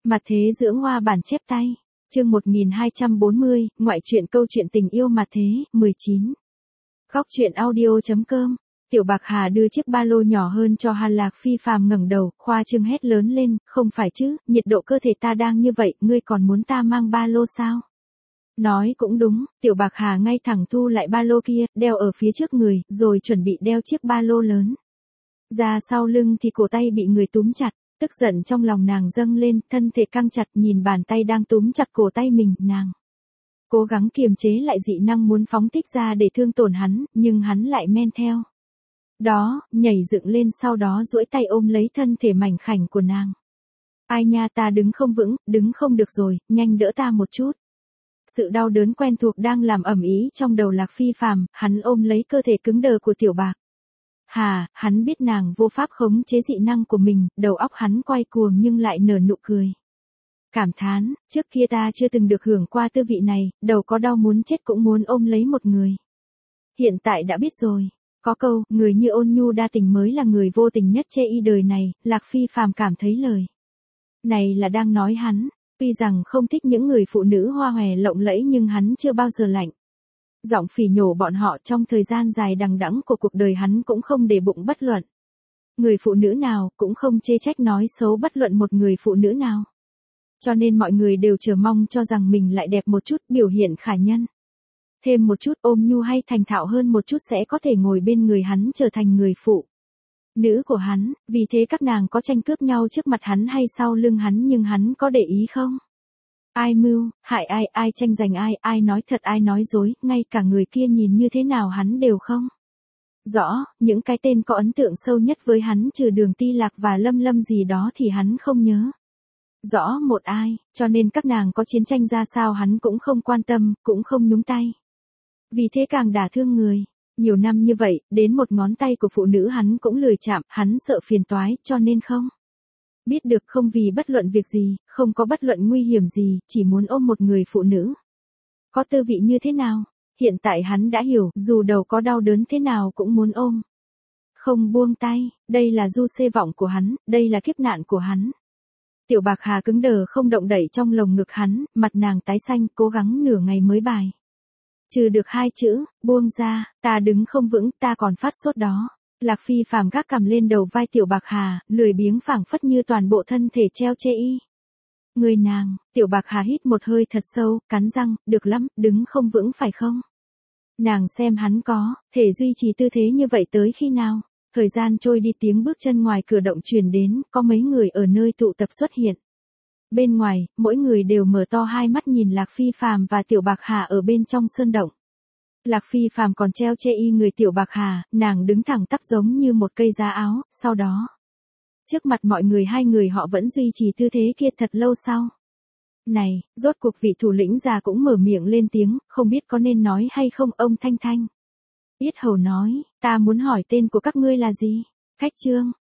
Mặt thế dưỡng hoa bản chép tay. Chương 1240, ngoại truyện câu chuyện tình yêu mặt thế, 19. Khóc chuyện audio.com. Tiểu Bạc Hà đưa chiếc ba lô nhỏ hơn cho Hàn Lạc Phi phàm ngẩng đầu, khoa trương hét lớn lên, không phải chứ, nhiệt độ cơ thể ta đang như vậy, ngươi còn muốn ta mang ba lô sao? Nói cũng đúng, Tiểu Bạc Hà ngay thẳng thu lại ba lô kia, đeo ở phía trước người, rồi chuẩn bị đeo chiếc ba lô lớn. Ra sau lưng thì cổ tay bị người túm chặt. Tức giận trong lòng nàng dâng lên, thân thể căng chặt nhìn bàn tay đang túm chặt cổ tay mình, nàng cố gắng kiềm chế lại dị năng muốn phóng thích ra để thương tổn hắn, nhưng hắn lại men theo. Đó, nhảy dựng lên sau đó duỗi tay ôm lấy thân thể mảnh khảnh của nàng. Ai nha, ta đứng không vững, đứng không được rồi, nhanh đỡ ta một chút. Sự đau đớn quen thuộc đang làm ầm ĩ trong đầu Lạc Phi phàm, hắn ôm lấy cơ thể cứng đờ của Tiểu Bạc Hà, hắn biết nàng vô pháp khống chế dị năng của mình, đầu óc hắn quay cuồng nhưng lại nở nụ cười. Cảm thán, trước kia ta chưa từng được hưởng qua tư vị này, đầu có đau muốn chết cũng muốn ôm lấy một người. Hiện tại đã biết rồi, có câu, người như ôn nhu đa tình mới là người vô tình nhất chê y đời này, Lạc Phi phàm cảm thấy lời này là đang nói hắn, tuy rằng không thích những người phụ nữ hoa hòe lộng lẫy nhưng hắn chưa bao giờ lạnh giọng phỉ nhổ bọn họ. Trong thời gian dài đằng đẵng của cuộc đời hắn cũng không để bụng bất luận người phụ nữ nào, cũng không chê trách nói xấu bất luận một người phụ nữ nào. Cho nên mọi người đều chờ mong cho rằng mình lại đẹp một chút, biểu hiện khả nhân thêm một chút, ôm nhu hay thành thạo hơn một chút sẽ có thể ngồi bên người hắn trở thành người phụ nữ của hắn. Vì thế các nàng có tranh cướp nhau trước mặt hắn hay sau lưng hắn, nhưng hắn có để ý không? Ai mưu, hại ai, ai tranh giành ai, ai nói thật ai nói dối, ngay cả người kia nhìn như thế nào hắn đều không rõ. Những cái tên có ấn tượng sâu nhất với hắn trừ Đường Ti Lạc và Lâm Lâm gì đó thì hắn không nhớ rõ một ai, cho nên các nàng có chiến tranh ra sao hắn cũng không quan tâm, cũng không nhúng tay. Vì thế càng đả thương người. Nhiều năm như vậy, đến một ngón tay của phụ nữ hắn cũng lười chạm, hắn sợ phiền toái, cho nên không biết được, không vì bất luận việc gì, không có bất luận nguy hiểm gì, chỉ muốn ôm một người phụ nữ. Có tư vị như thế nào? Hiện tại hắn đã hiểu, dù đầu có đau đớn thế nào cũng muốn ôm. Không buông tay, đây là du xê vọng của hắn, đây là kiếp nạn của hắn. Tiểu Bạc Hà cứng đờ không động đậy trong lồng ngực hắn, mặt nàng tái xanh, cố gắng nửa ngày mới bài trừ được hai chữ, buông ra, ta đứng không vững, ta còn phát sốt đó. Lạc Phi phàm gác cằm lên đầu vai Tiểu Bạc Hà, lười biếng phảng phất như toàn bộ thân thể treo chê y. Người nàng, Tiểu Bạc Hà hít một hơi thật sâu, cắn răng, được lắm, đứng không vững phải không? Nàng xem hắn có thể duy trì tư thế như vậy tới khi nào? Thời gian trôi đi, tiếng bước chân ngoài cửa động truyền đến, có mấy người ở nơi tụ tập xuất hiện. Bên ngoài, mỗi người đều mở to hai mắt nhìn Lạc Phi phàm và Tiểu Bạc Hà ở bên trong sơn động. Lạc Phi phàm còn treo chê y người Tiểu Bạc Hà, nàng đứng thẳng tắp giống như một cây giá áo, sau đó trước mặt mọi người hai người họ vẫn duy trì tư thế kia thật lâu sau. Này, rốt cuộc vị thủ lĩnh già cũng mở miệng lên tiếng, không biết có nên nói hay không. Ông Thanh Thanh yết hầu nói, ta muốn hỏi tên của các ngươi là gì? Khách Trương,